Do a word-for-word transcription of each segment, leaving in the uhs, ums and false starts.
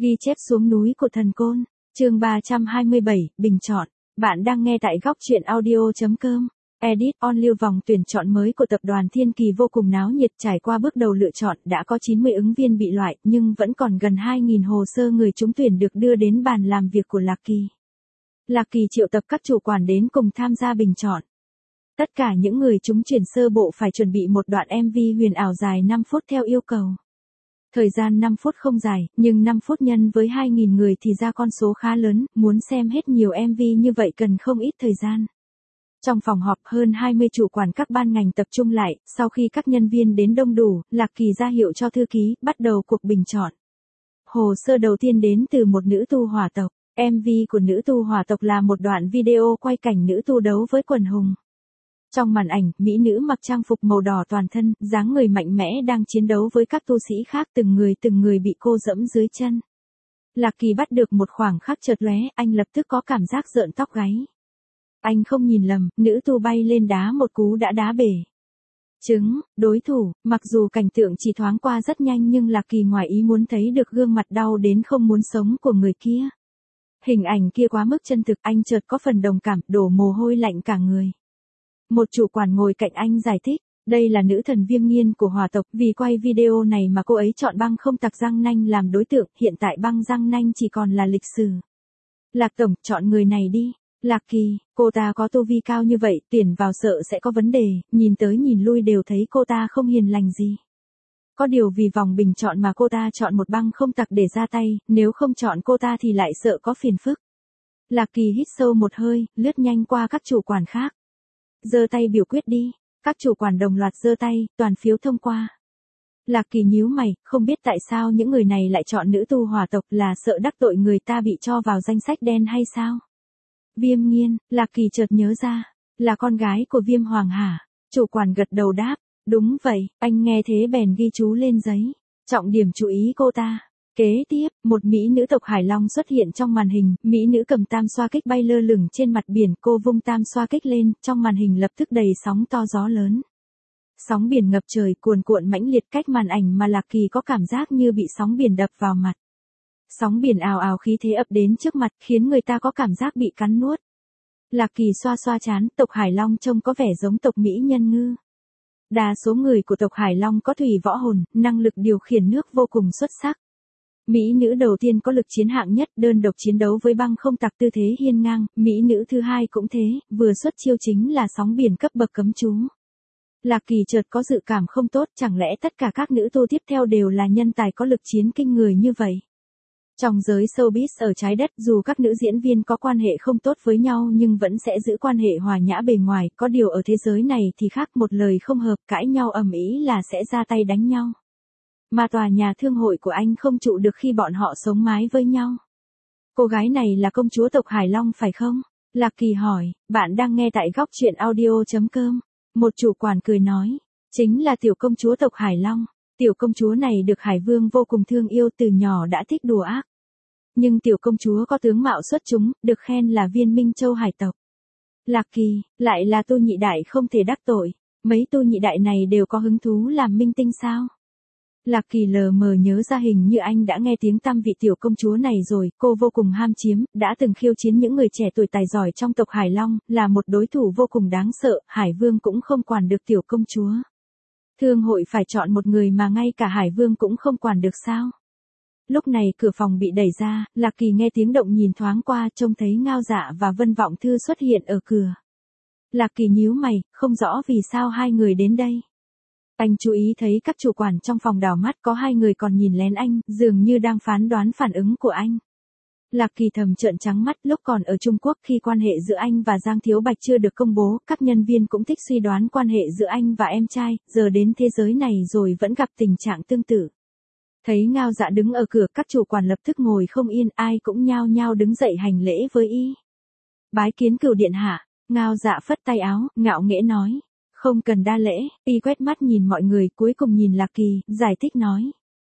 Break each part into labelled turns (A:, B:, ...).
A: Ghi chép xuống núi của thần côn, chương ba trăm hai mươi bảy, bình chọn. Bạn đang nghe tại góc truyện audio.com. Edit on lưu vòng tuyển chọn mới của tập đoàn Thiên Kỳ vô cùng náo nhiệt, trải qua bước đầu lựa chọn đã có chín mươi ứng viên bị loại, nhưng vẫn còn gần hai nghìn hồ sơ người trúng tuyển được đưa đến bàn làm việc của Lạc Kỳ. Lạc Kỳ triệu tập các chủ quản đến cùng tham gia bình chọn. Tất cả những người trúng tuyển sơ bộ phải chuẩn bị một đoạn em vê huyền ảo dài năm phút theo yêu cầu. Thời gian năm phút không dài, nhưng năm phút nhân với hai nghìn người thì ra con số khá lớn, muốn xem hết nhiều em vê như vậy cần không ít thời gian. Trong phòng họp hơn hai mươi chủ quản các ban ngành tập trung lại, sau khi các nhân viên đến đông đủ, Lạc Kỳ ra hiệu cho thư ký, bắt đầu cuộc bình chọn. Hồ sơ đầu tiên đến từ một nữ tu hỏa tộc. em vê của nữ tu hỏa tộc là một đoạn video quay cảnh nữ tu đấu với quần hùng. Trong màn ảnh, mỹ nữ mặc trang phục màu đỏ toàn thân, dáng người mạnh mẽ đang chiến đấu với các tu sĩ khác, từng người từng người bị cô dẫm dưới chân. Lạc Kỳ bắt được một khoảng khắc chợt lóe, anh lập tức có cảm giác rợn tóc gáy. Anh không nhìn lầm, nữ tu bay lên đá một cú đã đá bể trứng đối thủ, mặc dù cảnh tượng chỉ thoáng qua rất nhanh nhưng Lạc Kỳ ngoài ý muốn thấy được gương mặt đau đến không muốn sống của người kia. Hình ảnh kia quá mức chân thực, anh chợt có phần đồng cảm, đổ mồ hôi lạnh cả người. Một chủ quản ngồi cạnh anh giải thích, đây là nữ thần Viêm Nghiên của hỏa tộc, vì quay video này mà cô ấy chọn băng không tặc răng nanh làm đối tượng, hiện tại băng răng nanh chỉ còn là lịch sử. Lạc tổng, chọn người này đi. Lạc Kỳ, cô ta có tu vi cao như vậy, tuyển vào sợ sẽ có vấn đề, nhìn tới nhìn lui đều thấy cô ta không hiền lành gì. Có điều vì vòng bình chọn mà cô ta chọn một băng không tặc để ra tay, nếu không chọn cô ta thì lại sợ có phiền phức. Lạc Kỳ hít sâu một hơi, lướt nhanh qua các chủ quản khác. Giơ tay biểu quyết đi, các chủ quản đồng loạt giơ tay, toàn phiếu thông qua. Lạc Kỳ nhíu mày, không biết tại sao những người này lại chọn nữ tu hỏa tộc, là sợ đắc tội người ta bị cho vào danh sách đen hay sao? Viêm Nghiên, Lạc Kỳ chợt nhớ ra, là con gái của Viêm Hoàng hả? Chủ quản gật đầu đáp, đúng vậy, anh nghe thế bèn ghi chú lên giấy, trọng điểm chú ý cô ta. Kế tiếp, một mỹ nữ tộc Hải Long xuất hiện trong màn hình, mỹ nữ cầm tam xoa kích bay lơ lửng trên mặt biển, cô vung tam xoa kích lên, trong màn hình lập tức đầy sóng to gió lớn. Sóng biển ngập trời cuồn cuộn mãnh liệt, cách màn ảnh mà Lạc Kỳ có cảm giác như bị sóng biển đập vào mặt. Sóng biển ào ào khí thế ập đến trước mặt, khiến người ta có cảm giác bị cắn nuốt. Lạc Kỳ xoa xoa trán, tộc Hải Long trông có vẻ giống tộc Mỹ Nhân Ngư. Đa số người của tộc Hải Long có thủy võ hồn, năng lực điều khiển nước vô cùng xuất sắc. Mỹ nữ đầu tiên có lực chiến hạng nhất, đơn độc chiến đấu với băng không tặc tư thế hiên ngang, mỹ nữ thứ hai cũng thế, vừa xuất chiêu chính là sóng biển cấp bậc cấm chú. Lạc Kỳ chợt có dự cảm không tốt, chẳng lẽ tất cả các nữ tu tiếp theo đều là nhân tài có lực chiến kinh người như vậy? Trong giới showbiz ở trái đất, dù các nữ diễn viên có quan hệ không tốt với nhau nhưng vẫn sẽ giữ quan hệ hòa nhã bề ngoài, có điều ở thế giới này thì khác, một lời không hợp, cãi nhau ầm ĩ là sẽ ra tay đánh nhau. Mà tòa nhà thương hội của anh không trụ được khi bọn họ sống mái với nhau. Cô gái này là công chúa tộc Hải Long phải không? Lạc Kỳ hỏi, bạn đang nghe tại góc truyện audio.com. Một chủ quản cười nói, chính là tiểu công chúa tộc Hải Long. Tiểu công chúa này được Hải Vương vô cùng thương yêu, từ nhỏ đã thích đùa ác. Nhưng tiểu công chúa có tướng mạo xuất chúng, được khen là viên minh châu hải tộc. Lạc Kỳ, lại là tu nhị đại không thể đắc tội. Mấy tu nhị đại này đều có hứng thú làm minh tinh sao? Lạc Kỳ lờ mờ nhớ ra hình như anh đã nghe tiếng tăm vị tiểu công chúa này rồi, cô vô cùng ham chiếm, đã từng khiêu chiến những người trẻ tuổi tài giỏi trong tộc Hải Long, là một đối thủ vô cùng đáng sợ, Hải Vương cũng không quản được tiểu công chúa. Thương hội phải chọn một người mà ngay cả Hải Vương cũng không quản được sao? Lúc này cửa phòng bị đẩy ra, Lạc Kỳ nghe tiếng động nhìn thoáng qua, trông thấy Ngao Dạ và Vân Vọng Thư xuất hiện ở cửa. Lạc Kỳ nhíu mày, không rõ vì sao hai người đến đây. Anh chú ý thấy các chủ quản trong phòng đảo mắt, có hai người còn nhìn lén anh, dường như đang phán đoán phản ứng của anh. Lạc Kỳ thầm trợn trắng mắt, lúc còn ở Trung Quốc khi quan hệ giữa anh và Giang Thiếu Bạch chưa được công bố, các nhân viên cũng thích suy đoán quan hệ giữa anh và em trai, giờ đến thế giới này rồi vẫn gặp tình trạng tương tự. Thấy Ngao Dạ đứng ở cửa, các chủ quản lập tức ngồi không yên, ai cũng nhao nhao đứng dậy hành lễ với y. Bái kiến cửu điện hạ. Ngao Dạ phất tay áo, ngạo nghễ nói. Không cần đa lễ, y quét mắt nhìn mọi người, cuối cùng nhìn Lạc Kỳ, giải thích nói.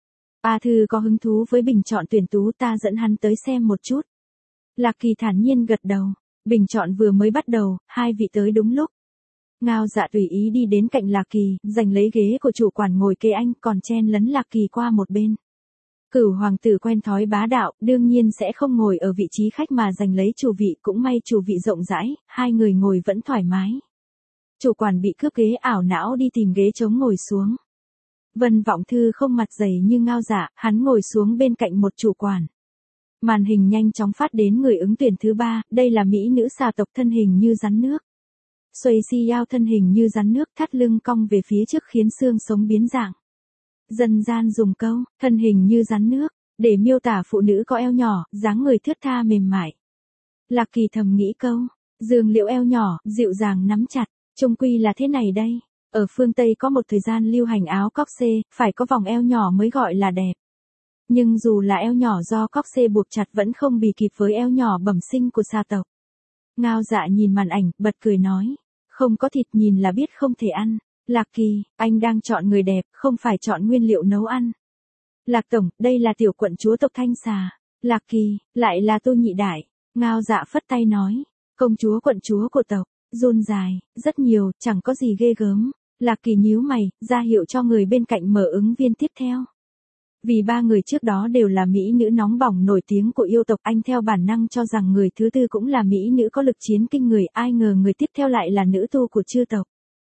A: A Thư có hứng thú với bình chọn tuyển tú, ta dẫn hắn tới xem một chút. Lạc Kỳ thản nhiên gật đầu, bình chọn vừa mới bắt đầu, hai vị tới đúng lúc. Ngao Dạ tùy ý đi đến cạnh Lạc Kỳ, giành lấy ghế của chủ quản ngồi kế anh, còn chen lấn Lạc Kỳ qua một bên. Cửu hoàng tử quen thói bá đạo, đương nhiên sẽ không ngồi ở vị trí khách mà giành lấy chủ vị, cũng may chủ vị rộng rãi, hai người ngồi vẫn thoải mái. Chủ quản bị cướp ghế ảo não đi tìm ghế trống ngồi xuống. Vân Vọng Thư không mặt dày như Ngao Dạ, hắn ngồi xuống bên cạnh một chủ quản. Màn hình nhanh chóng phát đến người ứng tuyển thứ ba, đây là mỹ nữ xà tộc thân hình như rắn nước. Xuôi si yao thân hình như rắn nước, thắt lưng cong về phía trước khiến xương sống biến dạng. Dân gian dùng câu, thân hình như rắn nước, để miêu tả phụ nữ có eo nhỏ, dáng người thướt tha mềm mại. Lạc Kỳ thầm nghĩ câu, Dương Liễu eo nhỏ, dịu dàng nắm chặt, chung quy là thế này đây. Ở phương Tây có một thời gian lưu hành áo corset, phải có vòng eo nhỏ mới gọi là đẹp. Nhưng dù là eo nhỏ do corset buộc chặt vẫn không bì kịp với eo nhỏ bẩm sinh của xà tộc. Ngao Dạ nhìn màn ảnh, bật cười nói, không có thịt nhìn là biết không thể ăn. Lạc Kỳ, anh đang chọn người đẹp, không phải chọn nguyên liệu nấu ăn. Lạc Tổng, đây là tiểu quận chúa tộc Thanh Xà. Lạc Kỳ, lại là Tô Nhị Đại. Ngao Dạ phất tay nói, công chúa quận chúa của tộc, run dài, rất nhiều, chẳng có gì ghê gớm. Lạc Kỳ nhíu mày, ra hiệu cho người bên cạnh mở ứng viên tiếp theo. Vì ba người trước đó đều là mỹ nữ nóng bỏng nổi tiếng của yêu tộc, anh theo bản năng cho rằng người thứ tư cũng là mỹ nữ có lực chiến kinh người, ai ngờ người tiếp theo lại là nữ tu của chư tộc.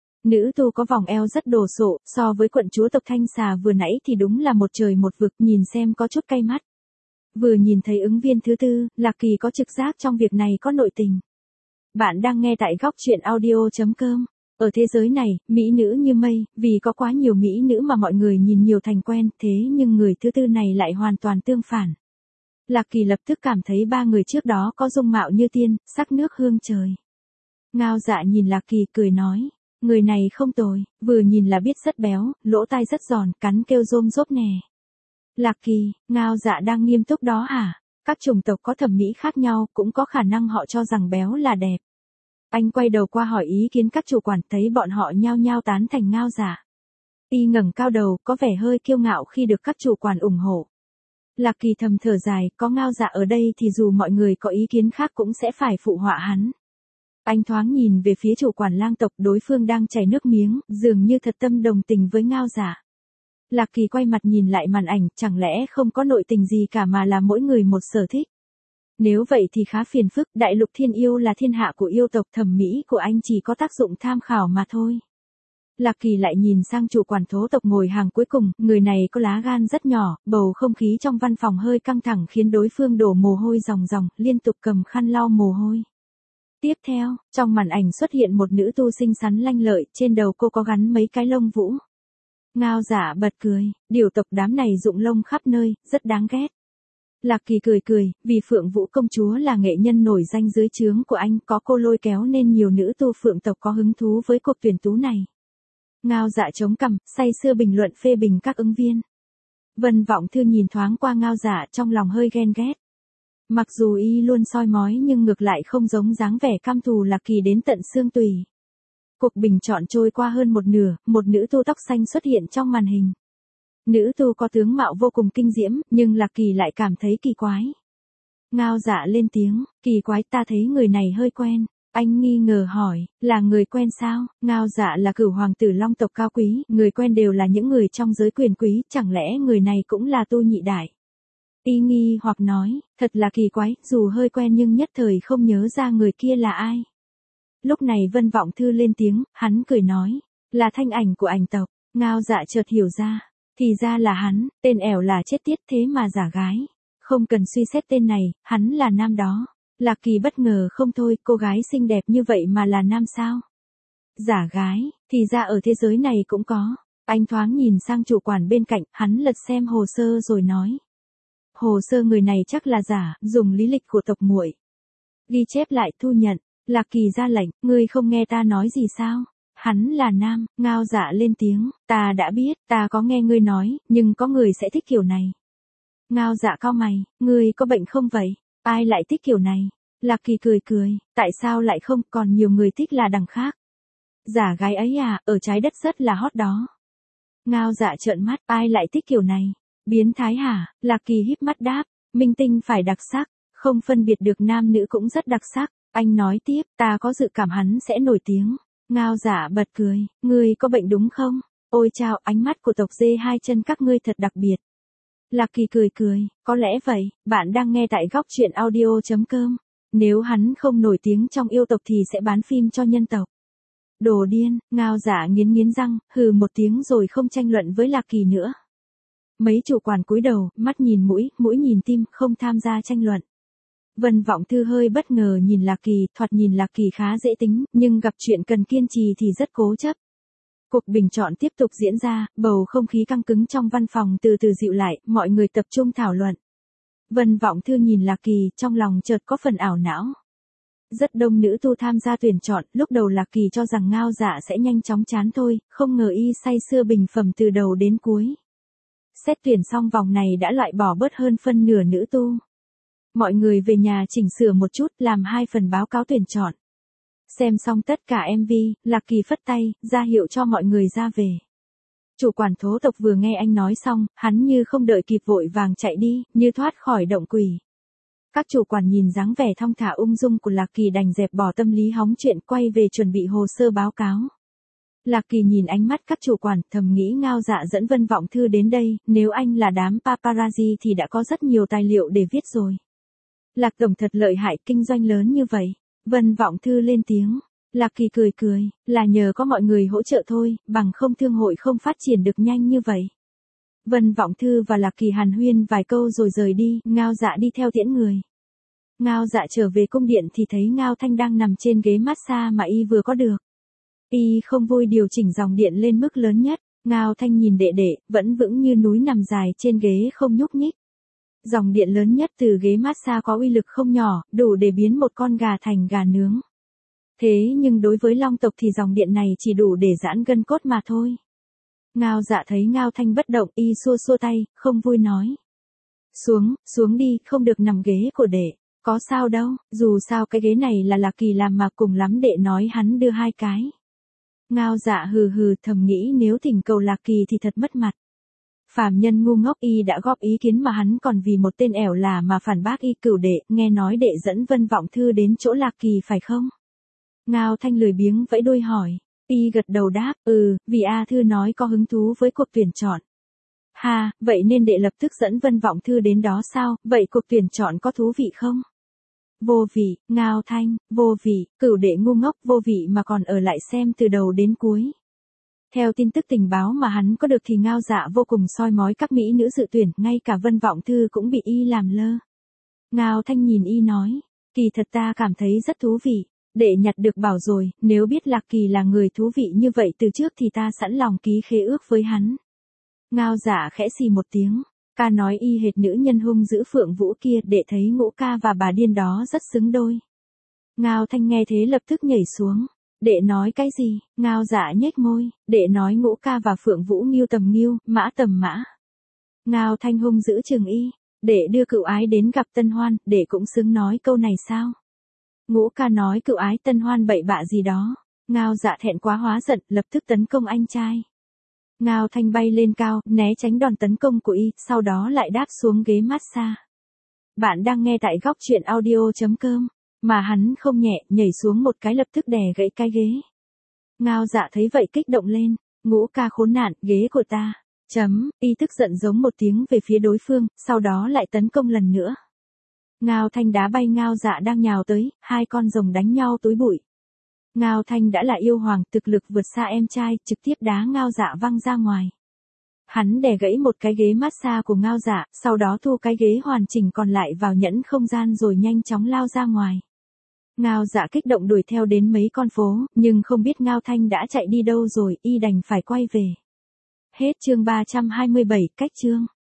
A: Nữ tu có vòng eo rất đồ sộ, so với quận chúa tộc Thanh Xà vừa nãy thì đúng là một trời một vực, nhìn xem có chút cay mắt. Vừa nhìn thấy ứng viên thứ tư, Lạc Kỳ có trực giác trong việc này có nội tình. Bạn đang nghe tại góc truyện audio chấm com. Ở thế giới này, mỹ nữ như mây, vì có quá nhiều mỹ nữ mà mọi người nhìn nhiều thành quen, thế nhưng người thứ tư này lại hoàn toàn tương phản. Lạc Kỳ lập tức cảm thấy ba người trước đó có dung mạo như tiên, sắc nước hương trời. Ngao Dạ nhìn Lạc Kỳ cười nói, người này không tồi, vừa nhìn là biết rất béo, lỗ tai rất giòn, cắn kêu rôm rốp nè. Lạc Kỳ, Ngao Dạ đang nghiêm túc đó hả? Các chủng tộc có thẩm mỹ khác nhau, cũng có khả năng họ cho rằng béo là đẹp. Anh quay đầu qua hỏi ý kiến các chủ quản, thấy bọn họ nhao nhao tán thành Ngao Dạ. Y ngẩng cao đầu, có vẻ hơi kiêu ngạo khi được các chủ quản ủng hộ. Lạc Kỳ thầm thở dài, có Ngao Dạ ở đây thì dù mọi người có ý kiến khác cũng sẽ phải phụ họa hắn. Anh thoáng nhìn về phía chủ quản lang tộc, đối phương đang chảy nước miếng, dường như thật tâm đồng tình với Ngao Dạ. Lạc Kỳ quay mặt nhìn lại màn ảnh, chẳng lẽ không có nội tình gì cả mà là mỗi người một sở thích. Nếu vậy thì khá phiền phức, đại lục thiên yêu là thiên hạ của yêu tộc, thẩm mỹ của anh chỉ có tác dụng tham khảo mà thôi. Lạc Kỳ lại nhìn sang chủ quản thố tộc ngồi hàng cuối cùng, người này có lá gan rất nhỏ, bầu không khí trong văn phòng hơi căng thẳng khiến đối phương đổ mồ hôi ròng ròng, liên tục cầm khăn lau mồ hôi. Tiếp theo, trong màn ảnh xuất hiện một nữ tu xinh xắn lanh lợi, trên đầu cô có gắn mấy cái lông vũ. Ngao Dạ bật cười, điều tộc đám này rụng lông khắp nơi, rất đáng ghét. Lạc Kỳ cười cười, vì Phượng Vũ công chúa là nghệ nhân nổi danh dưới trướng của anh, có cô lôi kéo nên nhiều nữ tu Phượng tộc có hứng thú với cuộc tuyển tú này. Ngao Dạ chống cằm, say sưa bình luận phê bình các ứng viên. Vân Vọng Thư nhìn thoáng qua Ngao Dạ, trong lòng hơi ghen ghét. Mặc dù y luôn soi mói nhưng ngược lại không giống dáng vẻ căm thù Lạc Kỳ đến tận xương tủy. Cuộc bình chọn trôi qua hơn một nửa, một nữ tu tóc xanh xuất hiện trong màn hình. Nữ tu có tướng mạo vô cùng kinh diễm, nhưng Lạc Kỳ lại cảm thấy kỳ quái. Ngao Dạ lên tiếng, kỳ quái, ta thấy người này hơi quen. Anh nghi ngờ hỏi, là người quen sao? Ngao Dạ là cửu hoàng tử long tộc cao quý, người quen đều là những người trong giới quyền quý, chẳng lẽ người này cũng là Tô Nhị Đại? Y nghi hoặc nói, thật là kỳ quái, dù hơi quen nhưng nhất thời không nhớ ra người kia là ai. Lúc này Vân Vọng Thư lên tiếng, hắn cười nói, là thanh ảnh của ảnh tộc. Ngao Dạ chợt hiểu ra, thì ra là hắn, tên ẻo là chết tiết thế mà giả gái. Không cần suy xét tên này, hắn là nam đó. Lạc Kỳ bất ngờ không thôi, cô gái xinh đẹp như vậy mà là nam sao? Giả gái, thì ra ở thế giới này cũng có. Anh thoáng nhìn sang chủ quản bên cạnh, hắn lật xem hồ sơ rồi nói. Hồ sơ người này chắc là giả, dùng lý lịch của tộc muội. Ghi chép lại thu nhận. Lạc Kỳ ra lệnh, ngươi không nghe ta nói gì sao? Hắn là nam. Ngao Dạ lên tiếng, ta đã biết, ta có nghe ngươi nói, nhưng có người sẽ thích kiểu này. Ngao Dạ cau mày, ngươi có bệnh không vậy? Ai lại thích kiểu này? Lạc Kỳ cười cười, tại sao lại không, còn nhiều người thích là đằng khác. Giả gái ấy à, ở trái đất rất là hot đó. Ngao Dạ trợn mắt, ai lại thích kiểu này? Biến thái hả? Lạc Kỳ híp mắt đáp, minh tinh phải đặc sắc, không phân biệt được nam nữ cũng rất đặc sắc. Anh nói tiếp, ta có dự cảm hắn sẽ nổi tiếng. Ngao Dạ bật cười, ngươi có bệnh đúng không? Ôi chao, ánh mắt của tộc dê hai chân các ngươi thật đặc biệt. Lạc Kỳ cười cười, có lẽ vậy, bạn đang nghe tại góc truyện audio.com. Nếu hắn không nổi tiếng trong yêu tộc thì sẽ bán phim cho nhân tộc. Đồ điên, Ngao Dạ nghiến nghiến răng, hừ một tiếng rồi không tranh luận với Lạc Kỳ nữa. Mấy chủ quản cúi đầu, mắt nhìn mũi, mũi nhìn tim, không tham gia tranh luận. Vân Vọng Thư hơi bất ngờ nhìn Lạc Kỳ, thoạt nhìn Lạc Kỳ khá dễ tính, nhưng gặp chuyện cần kiên trì thì rất cố chấp. Cuộc bình chọn tiếp tục diễn ra, bầu không khí căng cứng trong văn phòng từ từ dịu lại, mọi người tập trung thảo luận. Vân Vọng Thư nhìn Lạc Kỳ, trong lòng chợt có phần ảo não. Rất đông nữ tu tham gia tuyển chọn, lúc đầu Lạc Kỳ cho rằng Ngao Dạ sẽ nhanh chóng chán thôi, không ngờ y say sưa bình phẩm từ đầu đến cuối. Xét tuyển xong vòng này đã loại bỏ bớt hơn phân nửa nữ tu. Mọi người về nhà chỉnh sửa một chút, làm hai phần báo cáo tuyển chọn. Xem xong tất cả em vê, Lạc Kỳ phất tay, ra hiệu cho mọi người ra về. Chủ quản thố tộc vừa nghe anh nói xong, hắn như không đợi kịp vội vàng chạy đi, như thoát khỏi động quỷ. Các chủ quản nhìn dáng vẻ thong thả ung dung của Lạc Kỳ đành dẹp bỏ tâm lý hóng chuyện, quay về chuẩn bị hồ sơ báo cáo. Lạc Kỳ nhìn ánh mắt các chủ quản, thầm nghĩ Ngao Dạ dẫn Vân Vọng Thư đến đây, nếu anh là đám paparazzi thì đã có rất nhiều tài liệu để viết rồi. Lạc tổng thật lợi hại, kinh doanh lớn như vậy. Vân Vọng Thư lên tiếng. Lạc Kỳ cười cười, là nhờ có mọi người hỗ trợ thôi, bằng không thương hội không phát triển được nhanh như vậy. Vân Vọng Thư và Lạc Kỳ hàn huyên vài câu rồi rời đi, Ngao Dạ đi theo tiễn người. Ngao Dạ trở về cung điện thì thấy Ngao Thanh đang nằm trên ghế massage mà y vừa có được. Y không vui điều chỉnh dòng điện lên mức lớn nhất, Ngao Thanh nhìn đệ đệ, vẫn vững như núi nằm dài trên ghế không nhúc nhích. Dòng điện lớn nhất từ ghế massage có uy lực không nhỏ, đủ để biến một con gà thành gà nướng. Thế nhưng đối với Long tộc thì dòng điện này chỉ đủ để giãn gân cốt mà thôi. Ngao Dạ thấy Ngao Thanh bất động, y xua xua tay, không vui nói. Xuống, xuống đi, không được nằm ghế của đệ. Có sao đâu, dù sao cái ghế này là Lạc Kỳ làm mà, cùng lắm đệ nói hắn đưa hai cái. Ngao Dạ hừ hừ thầm nghĩ nếu thỉnh cầu Lạc Kỳ thì thật mất mặt. Phàm nhân ngu ngốc, y đã góp ý kiến mà hắn còn vì một tên ẻo là mà phản bác y. Cửu đệ, nghe nói đệ dẫn Vân Vọng Thư đến chỗ Lạc Kỳ phải không? Ngao Thanh lười biếng vẫy đuôi hỏi. Y gật đầu đáp, ừ, vì A Thư nói có hứng thú với cuộc tuyển chọn. Ha, vậy nên đệ lập tức dẫn Vân Vọng Thư đến đó sao, vậy cuộc tuyển chọn có thú vị không? Vô vị, Ngao Thanh, vô vị, cửu đệ ngu ngốc, vô vị mà còn ở lại xem từ đầu đến cuối. Theo tin tức tình báo mà hắn có được thì Ngao Dạ vô cùng soi mói các mỹ nữ dự tuyển, ngay cả Vân Vọng Thư cũng bị y làm lơ. Ngao Thanh nhìn y nói, kỳ thật ta cảm thấy rất thú vị, đệ nhặt được bảo rồi, nếu biết Lạc Kỳ là người thú vị như vậy từ trước thì ta sẵn lòng ký khế ước với hắn. Ngao Dạ khẽ xì một tiếng, ca nói y hệt nữ nhân hung dữ Phượng Vũ kia, đệ thấy Ngũ ca và bà điên đó rất xứng đôi. Ngao Thanh nghe thế lập tức nhảy xuống. Đệ nói cái gì? Ngao Dạ nhếch môi, đệ nói Ngũ ca và Phượng Vũ nghiêu tầm nghiêu, mã tầm mã. Ngao Thanh hung dữ chừng y, đệ đưa cựu ái đến gặp Tân Hoan, đệ cũng xứng nói câu này sao? Ngũ ca nói cựu ái Tân Hoan bậy bạ gì đó. Ngao Dạ thẹn quá hóa giận, lập tức tấn công anh trai. Ngao Thanh bay lên cao, né tránh đòn tấn công của y, sau đó lại đáp xuống ghế massage. Bạn đang nghe tại góc truyện audio.com. Mà hắn không nhẹ, nhảy xuống một cái lập tức đè gãy cái ghế. Ngao Dạ thấy vậy kích động lên, Ngũ ca khốn nạn, ghế của ta. Chấm, y tức giận giống một tiếng về phía đối phương, sau đó lại tấn công lần nữa. Ngao Thanh đá bay Ngao Dạ đang nhào tới, hai con rồng đánh nhau túi bụi. Ngao Thanh đã là yêu hoàng, thực lực vượt xa em trai, trực tiếp đá Ngao Dạ văng ra ngoài. Hắn đè gãy một cái ghế massage của Ngao Dạ, sau đó thu cái ghế hoàn chỉnh còn lại vào nhẫn không gian rồi nhanh chóng lao ra ngoài. Ngao Dạ kích động đuổi theo đến mấy con phố, nhưng không biết Ngao Thanh đã chạy đi đâu rồi, y đành phải quay về. Hết chương ba trăm hai mươi bảy, cách chương.